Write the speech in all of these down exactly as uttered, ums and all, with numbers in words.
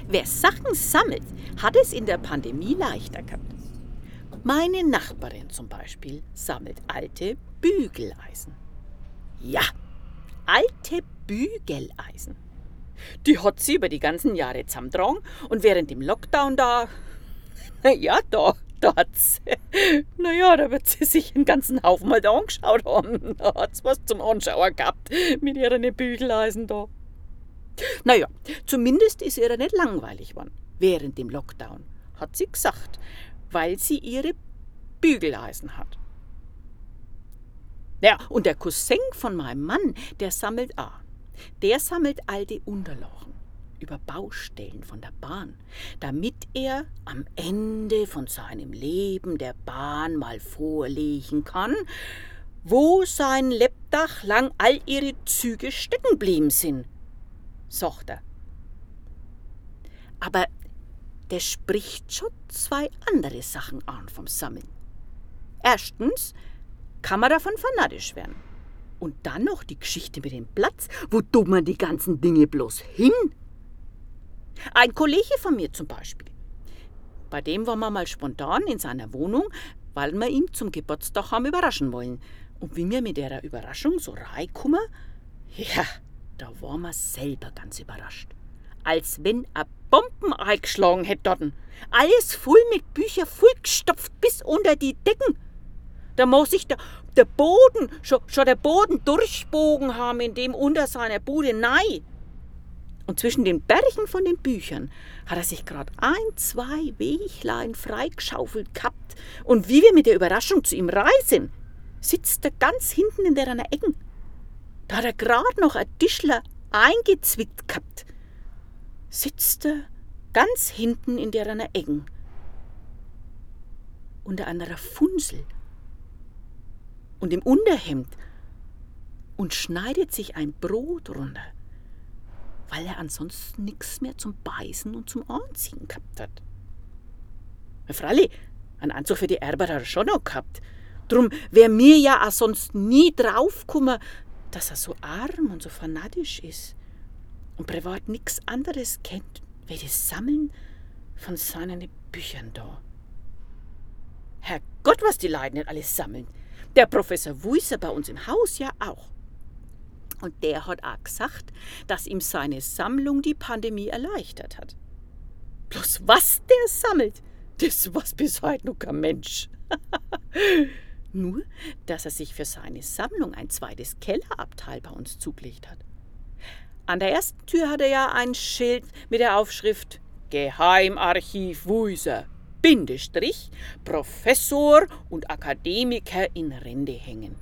Wer Sachen sammelt, hat es in der Pandemie leichter gehabt. Meine Nachbarin zum Beispiel sammelt alte Bügeleisen. Ja, alte Bügeleisen. Die hat sie über die ganzen Jahre zusammengetragen und während dem Lockdown da, naja, da, da hat sie, naja, da wird sie sich den ganzen Haufen mal da angeschaut haben. Da hat sie was zum Anschauen gehabt mit ihren Bügeleisen da. Naja, zumindest ist ihr nicht langweilig geworden während dem Lockdown, hat sie gesagt, weil sie ihre Bügeleisen hat. Ja, und der Cousin von meinem Mann, der sammelt auch. Der sammelt alte Unterlagen über Baustellen von der Bahn, damit er am Ende von seinem Leben der Bahn mal vorlegen kann, wo sein Lebdach lang all ihre Züge stecken blieben sind, sagt er. Aber der spricht schon zwei andere Sachen an vom Sammeln. Erstens kann man davon fanatisch werden. Und dann noch die Geschichte mit dem Platz. Wo tut man die ganzen Dinge bloß hin? Ein Kollege von mir zum Beispiel. Bei dem waren wir mal spontan in seiner Wohnung, weil wir ihn zum Geburtstag haben überraschen wollen. Und wie wir mit der Überraschung so reinkommen, ja, da waren wir selber ganz überrascht. Als wenn ein Bomben eingeschlagen hätte dort. Alles voll mit Büchern, vollgestopft bis unter die Decken. Da muss sich der, der Boden, schon, schon der Boden durchbogen haben, in dem unter seiner Bude nein. Und zwischen den Bergen von den Büchern hat er sich gerade ein, zwei Weglein freigeschaufelt gehabt. Und wie wir mit der Überraschung zu ihm reisen, sitzt er ganz hinten in der einer Ecken. Da hat er gerade noch ein Tischler eingezwickt gehabt. Sitzt er ganz hinten in der einer Ecken. Unter einer Funzel. Und im Unterhemd und schneidet sich ein Brot runter, weil er ansonsten nichts mehr zum Beißen und zum Anziehen gehabt hat. Freilich, einen Anzug für die Arbeit hat er schon noch gehabt. Drum wär mir ja auch sonst nie draufgekommen, dass er so arm und so fanatisch ist und privat nichts anderes kennt, wie das Sammeln von seinen Büchern da. Herrgott, was die Leute nicht alles sammeln. Der Professor Wuiser bei uns im Haus ja auch. Und der hat auch gesagt, dass ihm seine Sammlung die Pandemie erleichtert hat. Bloß was der sammelt, das weiß bis heute noch kein Mensch. Nur, dass er sich für seine Sammlung ein zweites Kellerabteil bei uns zugelegt hat. An der ersten Tür hat er ja ein Schild mit der Aufschrift Geheimarchiv Wuiser. Bindestrich, Professor und Akademiker in Rente hängen.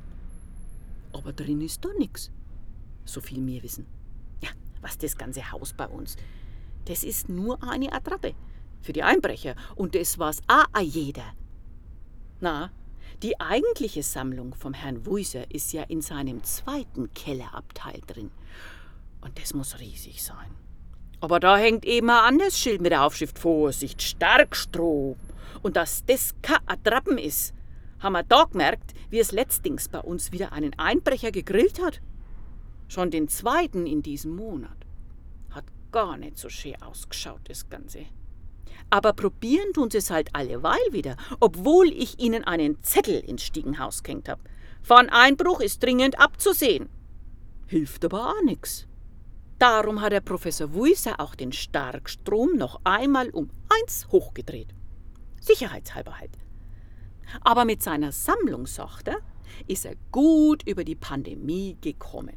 Aber drin ist da nichts, so viel wir wissen. Ja, was das ganze Haus bei uns, das ist nur eine Attrappe für die Einbrecher und das weiß auch jeder. Na, die eigentliche Sammlung vom Herrn Wuiser ist ja in seinem zweiten Kellerabteil drin und das muss riesig sein. Aber da hängt eben ein anderes Schild mit der Aufschrift Vorsicht, Starkstrom. Und dass das kein Attrappen ist, haben wir da gemerkt, wie es letztings bei uns wieder einen Einbrecher gegrillt hat. Schon den zweiten in diesem Monat. Hat gar nicht so schön ausgeschaut, das Ganze. Aber probieren tun sie es halt alleweil wieder, obwohl ich ihnen einen Zettel ins Stiegenhaus gehängt habe. Von Einbruch ist dringend abzusehen. Hilft aber auch nix. Darum hat der Professor Wuiser auch den Starkstrom noch einmal um eins hochgedreht. Sicherheitshalber halt. Aber mit seiner Sammlung, sagt er, ist er gut über die Pandemie gekommen.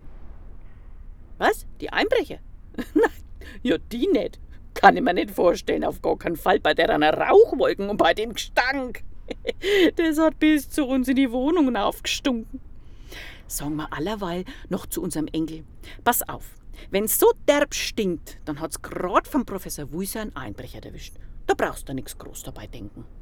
Was? Die Einbrecher? Nein, ja die nicht. Kann ich mir nicht vorstellen, auf gar keinen Fall bei der einer Rauchwolken und bei dem Gestank. Das hat bis zu uns in die Wohnungen aufgestunken. Sagen wir allerweil noch zu unserem Enkel, pass auf. Wenn's so derb stinkt, dann hat's grad vom Professor Wuiser einen Einbrecher erwischt. Da brauchst du nichts groß dabei denken.